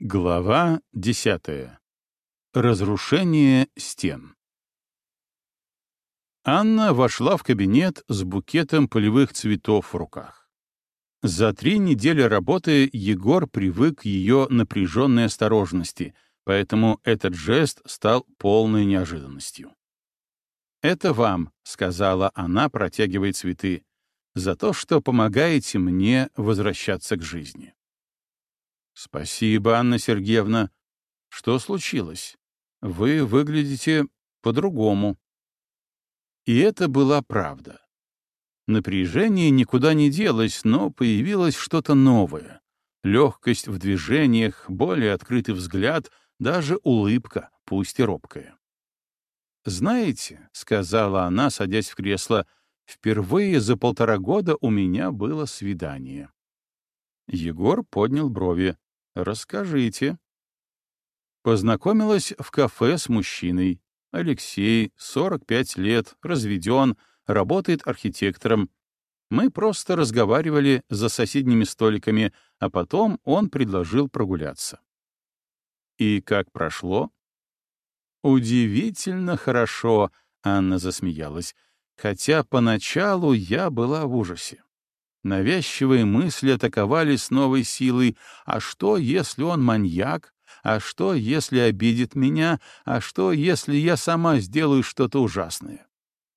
Глава 10. Разрушение стен. Анна вошла в кабинет с букетом полевых цветов в руках. За 3 недели работы Егор привык к ее напряженной осторожности, поэтому этот жест стал полной неожиданностью. «Это вам», — сказала она, протягивая цветы, — «за то, что помогаете мне возвращаться к жизни». «Спасибо, Анна Сергеевна. Что случилось? Вы выглядите по-другому». И это была правда. Напряжение никуда не делось, но появилось что-то новое. Легкость в движениях, более открытый взгляд, даже улыбка, пусть и робкая. «Знаете», — сказала она, садясь в кресло, — «впервые за 1,5 года у меня было свидание». Егор поднял брови. «Расскажите». Познакомилась в кафе с мужчиной. Алексей, 45 лет, разведен, работает архитектором. Мы просто разговаривали за соседними столиками, а потом он предложил прогуляться. И как прошло? «Удивительно хорошо», — Анна засмеялась, хотя поначалу я была в ужасе. Навязчивые мысли атаковали с новой силой. А что, если он маньяк? А что, если обидит меня? А что, если я сама сделаю что-то ужасное?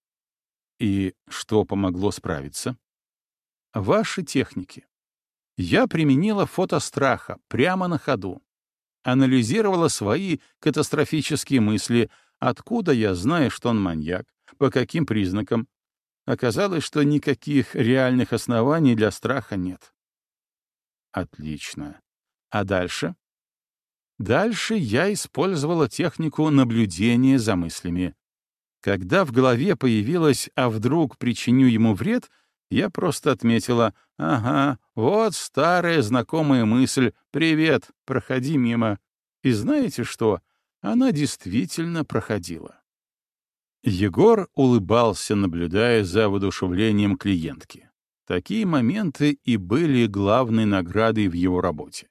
И что помогло справиться? Ваши техники. Я применила фото страха прямо на ходу. Анализировала свои катастрофические мысли. Откуда я знаю, что он маньяк? По каким признакам? Оказалось, что никаких реальных оснований для страха нет. Отлично. А дальше? Дальше я использовала технику наблюдения за мыслями. Когда в голове появилось «а вдруг причиню ему вред», я просто отметила «ага, вот старая знакомая мысль, привет, проходи мимо». И знаете что? Она действительно проходила. Егор улыбался, наблюдая за воодушевлением клиентки. Такие моменты и были главной наградой в его работе.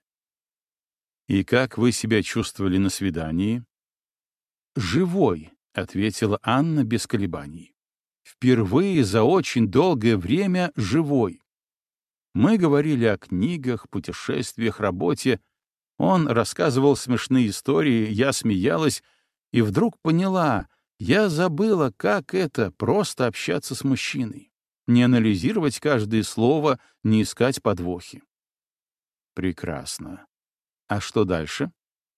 «И как вы себя чувствовали на свидании?» «Живой», — ответила Анна без колебаний. «Впервые за очень долгое время живой. Мы говорили о книгах, путешествиях, работе. Он рассказывал смешные истории, я смеялась, и вдруг поняла — я забыла, как это — просто общаться с мужчиной, не анализировать каждое слово, не искать подвохи. Прекрасно. А что дальше?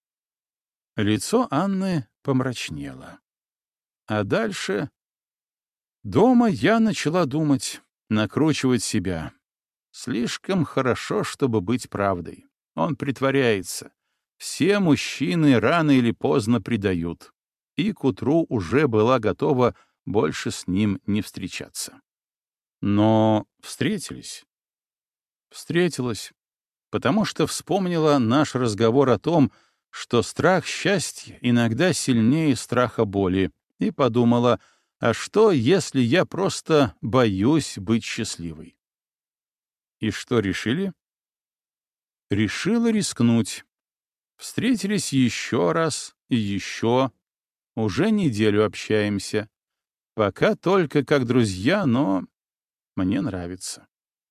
Лицо Анны помрачнело. А дальше? Дома я начала думать, накручивать себя. Слишком хорошо, чтобы быть правдой. Он притворяется. Все мужчины рано или поздно предают. И к утру уже была готова больше с ним не встречаться. Но встретились. Встретилась, потому что вспомнила наш разговор о том, что страх счастья иногда сильнее страха боли, и подумала, а что, если я просто боюсь быть счастливой? И что решили? Решила рискнуть. Встретились еще раз и еще. Уже неделю общаемся. Пока только как друзья, но мне нравится.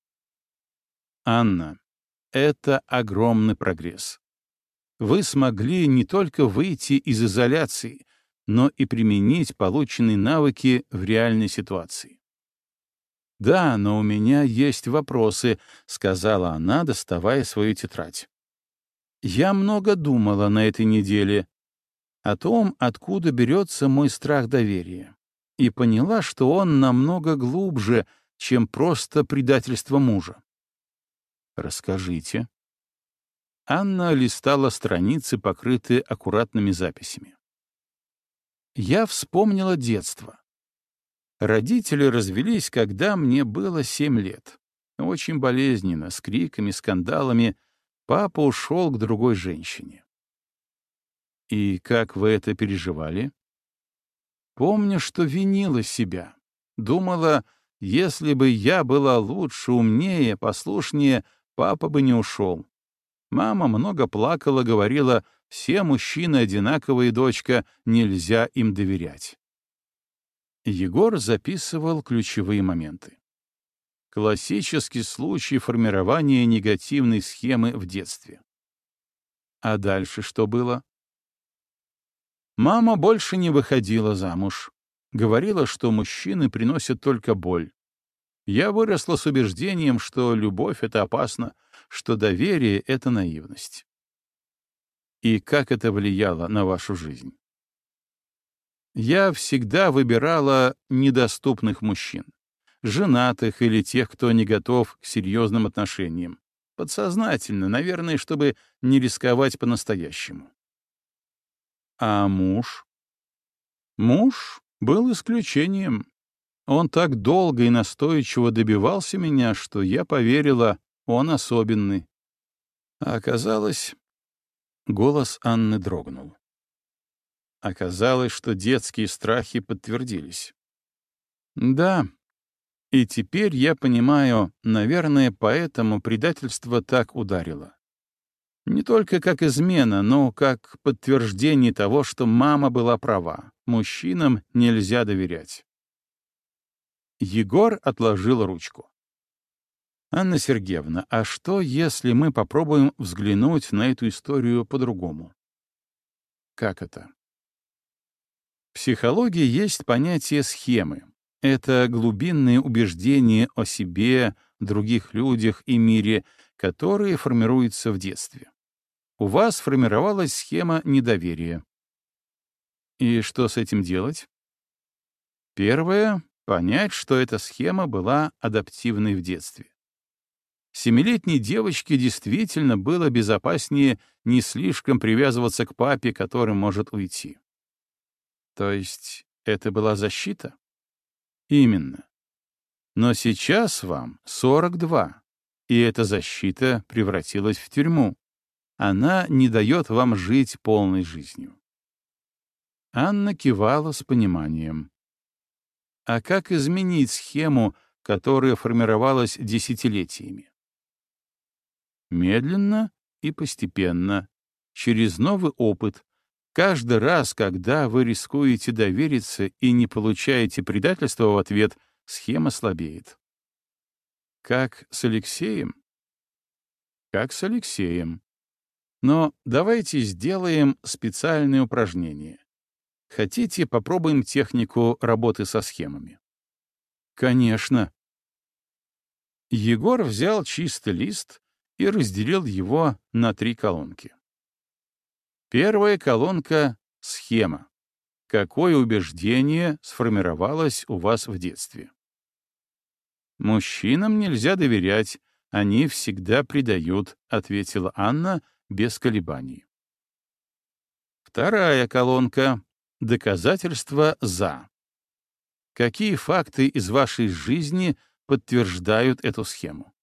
Анна, это огромный прогресс. Вы смогли не только выйти из изоляции, но и применить полученные навыки в реальной ситуации. «Да, но у меня есть вопросы», — сказала она, доставая свою тетрадь. «Я много думала на этой неделе о том, откуда берется мой страх доверия, и поняла, что он намного глубже, чем просто предательство мужа». «Расскажите». Анна листала страницы, покрытые аккуратными записями. Я вспомнила детство. Родители развелись, когда мне было 7 лет. Очень болезненно, с криками, скандалами. Папа ушел к другой женщине. И как вы это переживали? Помню, что винила себя. Думала, если бы я была лучше, умнее, послушнее, папа бы не ушел. Мама много плакала, говорила: «Все мужчины одинаковые, дочка, нельзя им доверять». Егор записывал ключевые моменты. Классический случай формирования негативной схемы в детстве. А дальше что было? Мама больше не выходила замуж. Говорила, что мужчины приносят только боль. Я выросла с убеждением, что любовь — это опасно, что доверие — это наивность. И как это влияло на вашу жизнь? Я всегда выбирала недоступных мужчин, женатых или тех, кто не готов к серьезным отношениям. Подсознательно, наверное, чтобы не рисковать по-настоящему. А муж? Муж был исключением. Он так долго и настойчиво добивался меня, что я поверила, он особенный. А оказалось... Голос Анны дрогнул. Оказалось, что детские страхи подтвердились. Да, и теперь я понимаю, наверное, поэтому предательство так ударило. Не только как измена, но как подтверждение того, что мама была права. Мужчинам нельзя доверять. Егор отложил ручку. «Анна Сергеевна, а что, если мы попробуем взглянуть на эту историю по-другому?» «Как это?» В психологии есть понятие схемы. Это глубинные убеждения о себе, других людях и мире, которые формируются в детстве. У вас формировалась схема недоверия. И что с этим делать? Первое — понять, что эта схема была адаптивной в детстве. Семилетней девочке действительно было безопаснее не слишком привязываться к папе, который может уйти. То есть это была защита? Именно. Но сейчас вам 42, и эта защита превратилась в тюрьму. Она не дает вам жить полной жизнью. Анна кивала с пониманием. А как изменить схему, которая формировалась десятилетиями? Медленно и постепенно, через новый опыт. Каждый раз, когда вы рискуете довериться и не получаете предательства в ответ, схема слабеет. Как с Алексеем? Как с Алексеем. Но давайте сделаем специальное упражнение. Хотите, попробуем технику работы со схемами? Конечно. Егор взял чистый лист и разделил его на 3 колонки. Первая колонка — схема. Какое убеждение сформировалось у вас в детстве? «Мужчинам нельзя доверять, они всегда предают», — ответила Анна без колебаний. Вторая колонка — доказательства «за». Какие факты из вашей жизни подтверждают эту схему?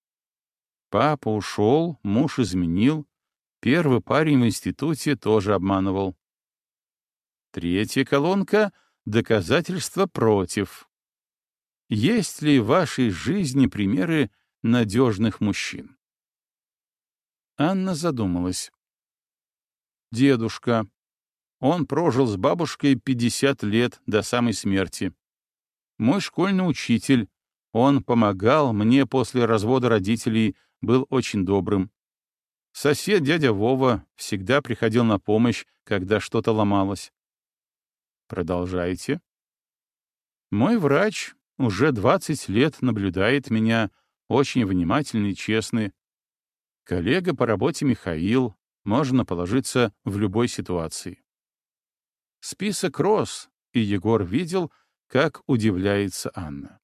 Папа ушел, муж изменил, первый парень в институте тоже обманывал. Третья колонка — доказательства против. Есть ли в вашей жизни примеры надежных мужчин? Анна задумалась. Дедушка. Он прожил с бабушкой 50 лет до самой смерти. Мой школьный учитель. Он помогал мне после развода родителей, был очень добрым. Сосед дядя Вова всегда приходил на помощь, когда что-то ломалось. Продолжайте. Мой врач уже 20 лет наблюдает меня, очень внимательный и честный. Коллега по работе Михаил, можно положиться в любой ситуации. Список рос, и Егор видел, как удивляется Анна.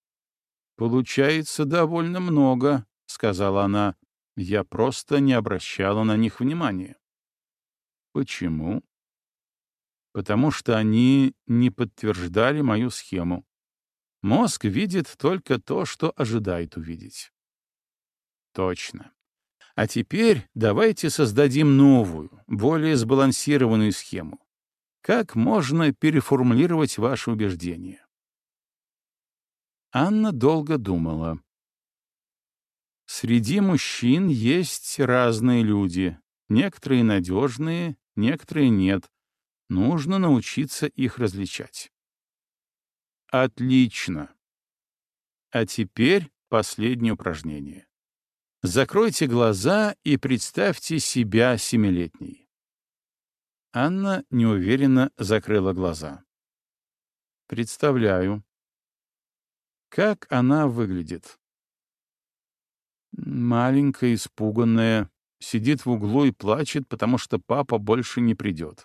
«Получается довольно много», — сказала она. «Я просто не обращала на них внимания». «Почему?» «Потому что они не подтверждали мою схему. Мозг видит только то, что ожидает увидеть». «Точно. А теперь давайте создадим новую, более сбалансированную схему. Как можно переформулировать ваши убеждения?» Анна долго думала. Среди мужчин есть разные люди. Некоторые надежные, некоторые нет. Нужно научиться их различать. Отлично. А теперь последнее упражнение. Закройте глаза и представьте себя семилетней. Анна неуверенно закрыла глаза. Представляю. Как она выглядит? Маленькая, испуганная, сидит в углу и плачет, потому что папа больше не придет.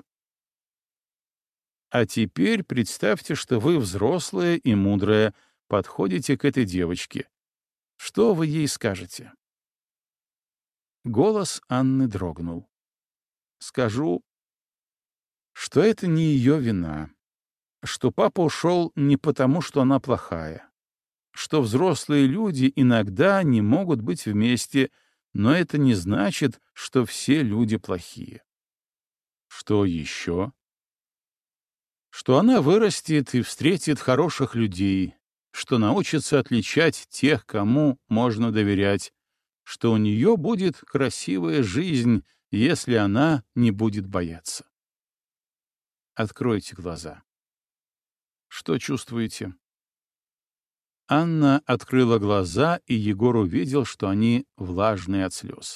А теперь представьте, что вы взрослая и мудрая, подходите к этой девочке. Что вы ей скажете? Голос Анны дрогнул. Скажу, что это не ее вина, что папа ушел не потому, что она плохая, что взрослые люди иногда не могут быть вместе, но это не значит, что все люди плохие. Что еще? Что она вырастет и встретит хороших людей, что научится отличать тех, кому можно доверять, что у нее будет красивая жизнь, если она не будет бояться. Откройте глаза. Что чувствуете? Анна открыла глаза, и Егор увидел, что они влажные от слез.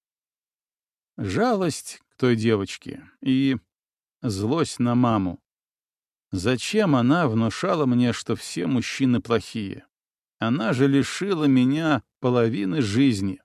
Жалость к той девочке и злость на маму. Зачем она внушала мне, что все мужчины плохие? Она же лишила меня половины жизни.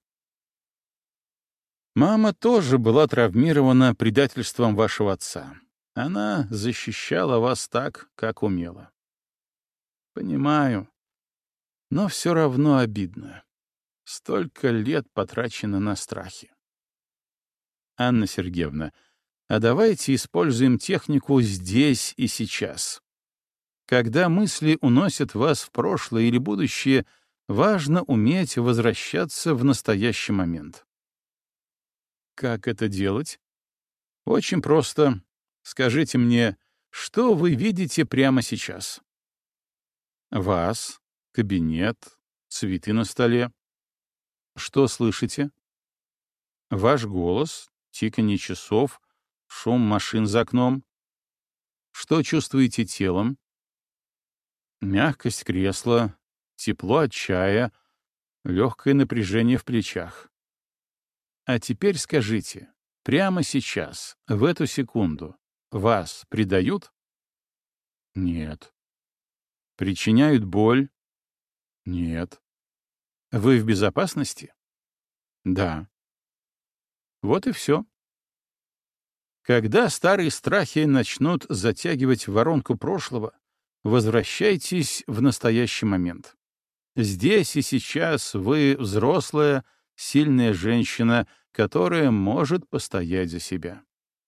Мама тоже была травмирована предательством вашего отца. Она защищала вас так, как умела. Понимаю, но все равно обидно. Столько лет потрачено на страхи. Анна Сергеевна, а давайте используем технику здесь и сейчас. Когда мысли уносят вас в прошлое или будущее, важно уметь возвращаться в настоящий момент. Как это делать? Очень просто. Скажите мне, что вы видите прямо сейчас? Вас, кабинет, цветы на столе. Что слышите? Ваш голос, тиканье часов, шум машин за окном. Что чувствуете телом? Мягкость кресла, тепло от чая, легкое напряжение в плечах. А теперь скажите, прямо сейчас, в эту секунду, вас предают? Нет. Причиняют боль? Нет. Вы в безопасности? Да. Вот и все. Когда старые страхи начнут затягивать воронку прошлого, возвращайтесь в настоящий момент. Здесь и сейчас вы взрослая, сильная женщина, которая может постоять за себя.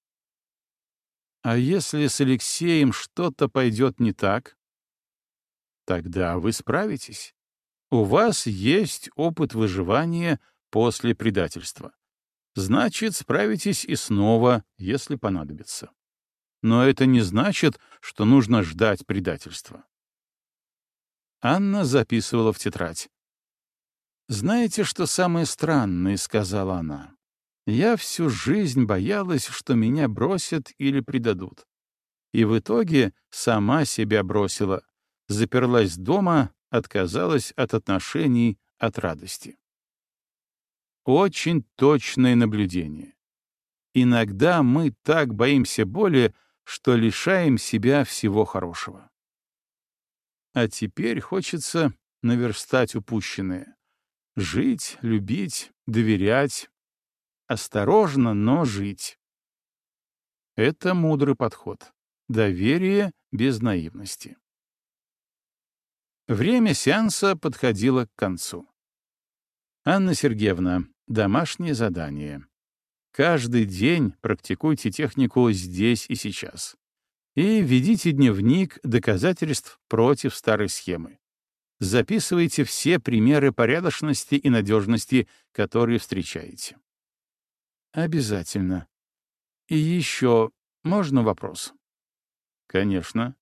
А если с Алексеем что-то пойдет не так? Тогда вы справитесь. У вас есть опыт выживания после предательства. Значит, справитесь и снова, если понадобится. Но это не значит, что нужно ждать предательства. Анна записывала в тетрадь. «Знаете, что самое странное?» — сказала она. «Я всю жизнь боялась, что меня бросят или предадут. И в итоге сама себя бросила, заперлась дома, отказалась от отношений, от радости». Очень точное наблюдение. Иногда мы так боимся боли, что лишаем себя всего хорошего. А теперь хочется наверстать упущенное. Жить, любить, доверять. Осторожно, но жить. Это мудрый подход. Доверие без наивности. Время сеанса подходило к концу. Анна Сергеевна, домашнее задание. Каждый день практикуйте технику здесь и сейчас. И ведите дневник доказательств против старой схемы. Записывайте все примеры порядочности и надежности, которые встречаете. Обязательно. И еще можно вопрос? Конечно.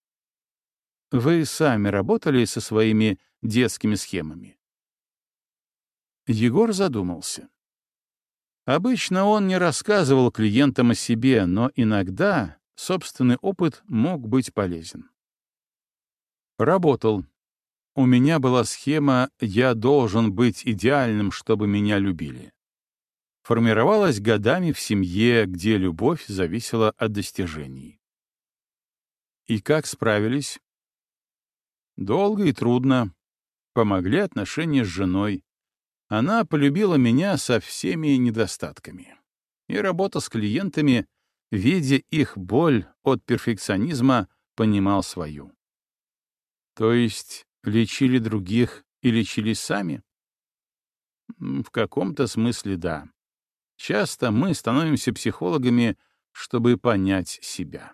Вы сами работали со своими детскими схемами? Егор задумался. Обычно он не рассказывал клиентам о себе, но иногда собственный опыт мог быть полезен. Работал. У меня была схема «я должен быть идеальным, чтобы меня любили». Формировалась годами в семье, где любовь зависела от достижений. И как справились? Долго и трудно. Помогли отношения с женой. Она полюбила меня со всеми недостатками. И работа с клиентами, видя их боль от перфекционизма, понимал свою. То есть лечили других и лечились сами? В каком-то смысле да. Часто мы становимся психологами, чтобы понять себя.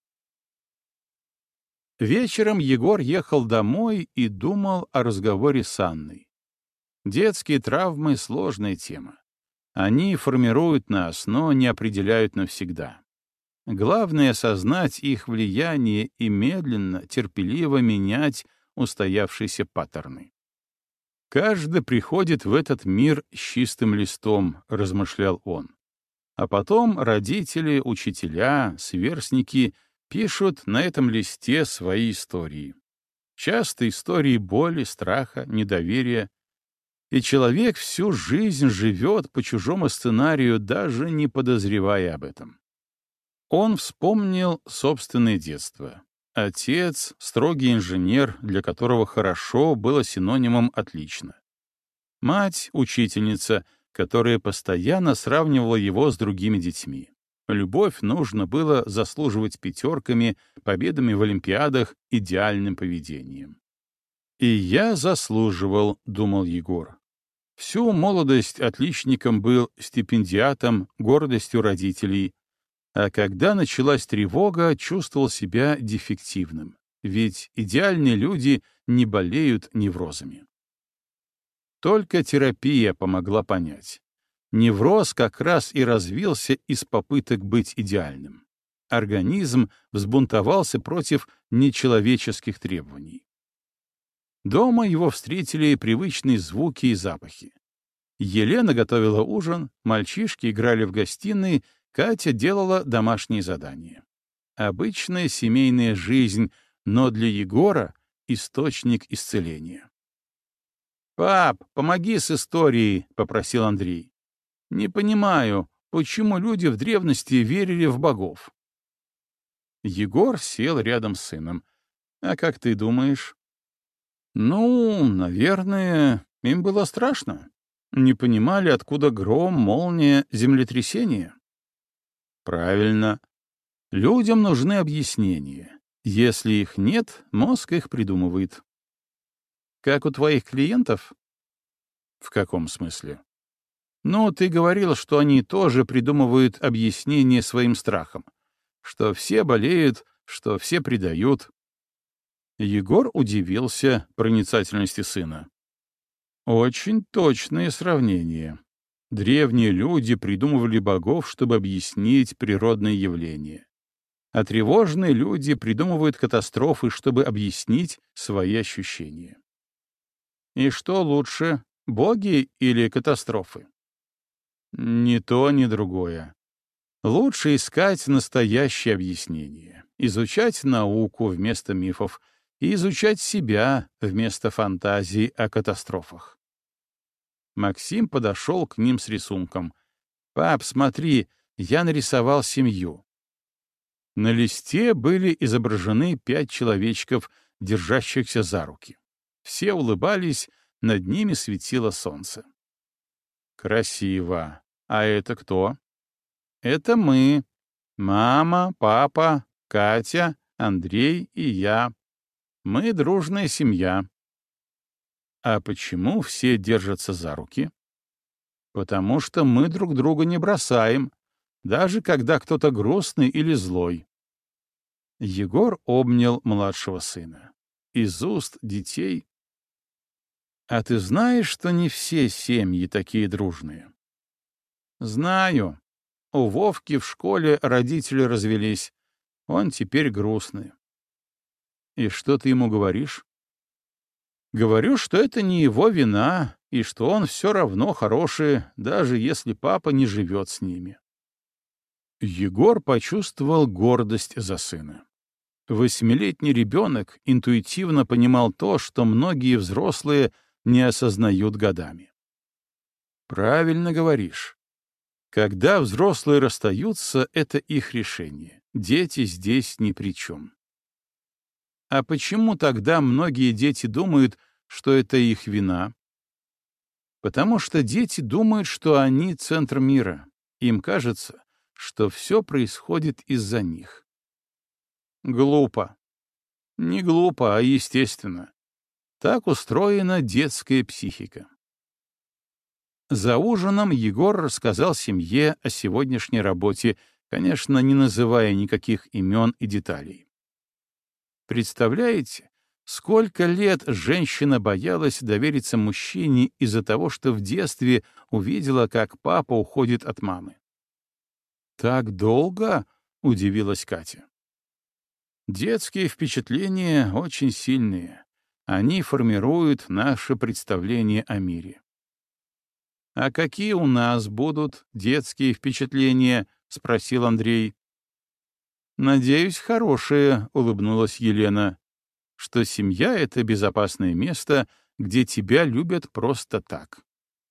Вечером Егор ехал домой и думал о разговоре с Анной. Детские травмы — сложная тема. Они формируют нас, но не определяют навсегда. Главное — осознать их влияние и медленно, терпеливо менять устоявшиеся паттерны. «Каждый приходит в этот мир с чистым листом», — размышлял он. А потом родители, учителя, сверстники пишут на этом листе свои истории. Часто истории боли, страха, недоверия. И человек всю жизнь живет по чужому сценарию, даже не подозревая об этом. Он вспомнил собственное детство. Отец — строгий инженер, для которого «хорошо» было синонимом «отлично». Мать — учительница, которая постоянно сравнивала его с другими детьми. Любовь нужно было заслуживать пятерками, победами в олимпиадах, идеальным поведением. «И я заслуживал», — думал Егор. Всю молодость отличником был, стипендиатом, гордостью родителей. А когда началась тревога, чувствовал себя дефективным. Ведь идеальные люди не болеют неврозами. Только терапия помогла понять. Невроз как раз и развился из попыток быть идеальным. Организм взбунтовался против нечеловеческих требований. Дома его встретили привычные звуки и запахи. Елена готовила ужин, мальчишки играли в гостиной, Катя делала домашние задания. Обычная семейная жизнь, но для Егора — источник исцеления. «Пап, помоги с историей», — попросил Андрей. «Не понимаю, почему люди в древности верили в богов?» Егор сел рядом с сыном. «А как ты думаешь?» «Ну, наверное, им было страшно. Не понимали, откуда гром, молния, землетрясение». «Правильно. Людям нужны объяснения. Если их нет, мозг их придумывает». «Как у твоих клиентов?» «В каком смысле?» «Ну, ты говорил, что они тоже придумывают объяснения своим страхам, что все болеют, что все предают». Егор удивился проницательности сына. Очень точное сравнение. Древние люди придумывали богов, чтобы объяснить природные явления. А тревожные люди придумывают катастрофы, чтобы объяснить свои ощущения. И что лучше, боги или катастрофы? Ни то, ни другое. Лучше искать настоящее объяснение, изучать науку вместо мифов и изучать себя вместо фантазий о катастрофах. Максим подошел к ним с рисунком. «Пап, смотри, я нарисовал семью». На листе были изображены 5 человечков, держащихся за руки. Все улыбались, над ними светило солнце. «Красиво. А это кто?» «Это мы. Мама, папа, Катя, Андрей и я. Мы дружная семья». «А почему все держатся за руки?» «Потому что мы друг друга не бросаем, даже когда кто-то грустный или злой». Егор обнял младшего сына. Из уст детей. «А ты знаешь, что не все семьи такие дружные?» «Знаю. У Вовки в школе родители развелись. Он теперь грустный». «И что ты ему говоришь?» «Говорю, что это не его вина, и что он все равно хороший, даже если папа не живет с ними. Егор почувствовал гордость за сына. Восьмилетний ребенок интуитивно понимал то, что многие взрослые не осознают годами. Правильно говоришь. Когда взрослые расстаются, это их решение. Дети здесь ни при чем. А почему тогда многие дети думают, что это их вина? Потому что дети думают, что они центр мира. Им кажется, что все происходит из-за них. Глупо. Не глупо, а естественно. Так устроена детская психика. За ужином Егор рассказал семье о сегодняшней работе, конечно, не называя никаких имен и деталей. Представляете, сколько лет женщина боялась довериться мужчине из-за того, что в детстве увидела, как папа уходит от мамы? «Так долго?» — удивилась Катя. Детские впечатления очень сильные. Они формируют наше представление о мире. «А какие у нас будут детские впечатления?» — спросил Андрей. «Надеюсь, хорошие», — улыбнулась Елена, «что семья — это безопасное место, где тебя любят просто так».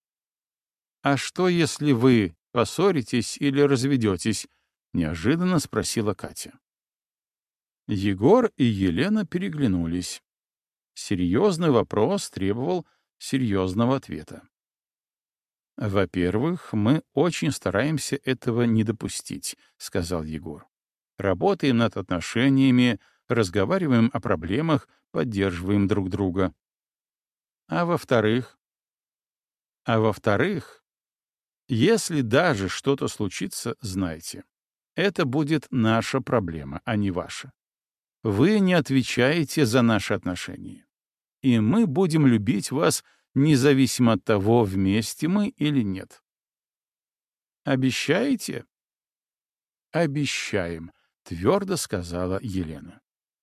«А что, если вы поссоритесь или разведетесь?» — неожиданно спросила Катя. Егор и Елена переглянулись. Серьезный вопрос требовал серьезного ответа. «Во-первых, мы очень стараемся этого не допустить», — сказал Егор. «Работаем над отношениями, разговариваем о проблемах, поддерживаем друг друга. А во-вторых? А во-вторых, если даже что-то случится, знайте, это будет наша проблема, а не ваша. Вы не отвечаете за наши отношения. И мы будем любить вас независимо от того, вместе мы или нет. Обещаете? Обещаем, твердо сказала Елена.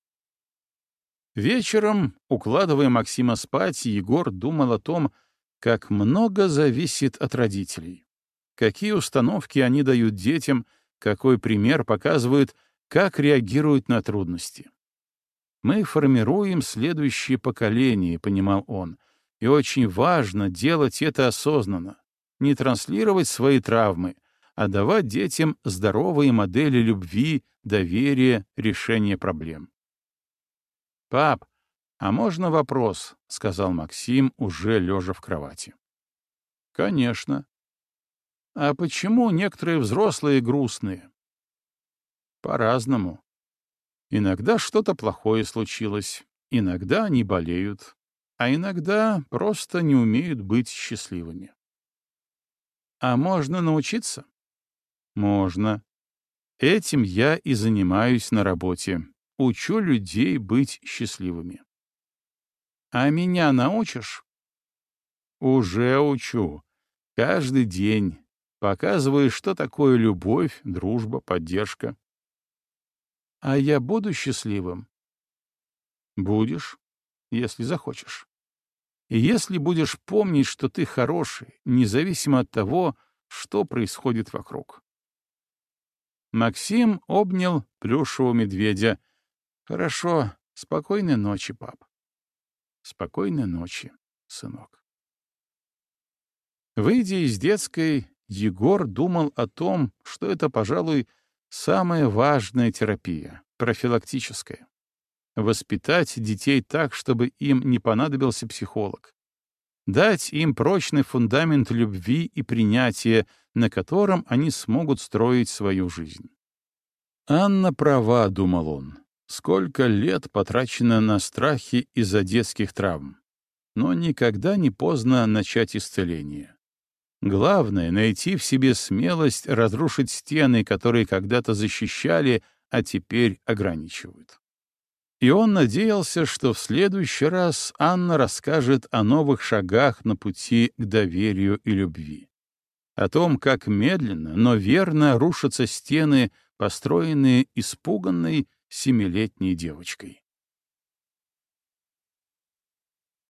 Вечером, укладывая Максима спать, Егор думал о том, как много зависит от родителей. Какие установки они дают детям, какой пример показывают, как реагируют на трудности. Мы формируем следующее поколение, понимал он, и очень важно делать это осознанно, не транслировать свои травмы, а давать детям здоровые модели любви, доверия, решения проблем. «Пап, а можно вопрос?» — сказал Максим, уже лежа в кровати. «Конечно. А почему некоторые взрослые грустные?» «По-разному. Иногда что-то плохое случилось, иногда они болеют, а иногда просто не умеют быть счастливыми. А можно научиться? Можно. Этим я и занимаюсь на работе. Учу людей быть счастливыми. А меня научишь? Уже учу. Каждый день. Показываю, что такое любовь, дружба, поддержка. А я буду счастливым? Будешь, если захочешь. И если будешь помнить, что ты хороший, независимо от того, что происходит вокруг. Максим обнял плюшевого медведя. «Хорошо, спокойной ночи, пап». «Спокойной ночи, сынок». Выйдя из детской, Егор думал о том, что это, пожалуй, самая важная терапия, профилактическая. Воспитать детей так, чтобы им не понадобился психолог. Дать им прочный фундамент любви и принятия, на котором они смогут строить свою жизнь. «Анна права», — думал он. «Сколько лет потрачено на страхи из-за детских травм. Но никогда не поздно начать исцеление. Главное — найти в себе смелость разрушить стены, которые когда-то защищали, а теперь ограничивают». И он надеялся, что в следующий раз Анна расскажет о новых шагах на пути к доверию и любви. О том, как медленно, но верно рушатся стены, построенные испуганной семилетней девочкой.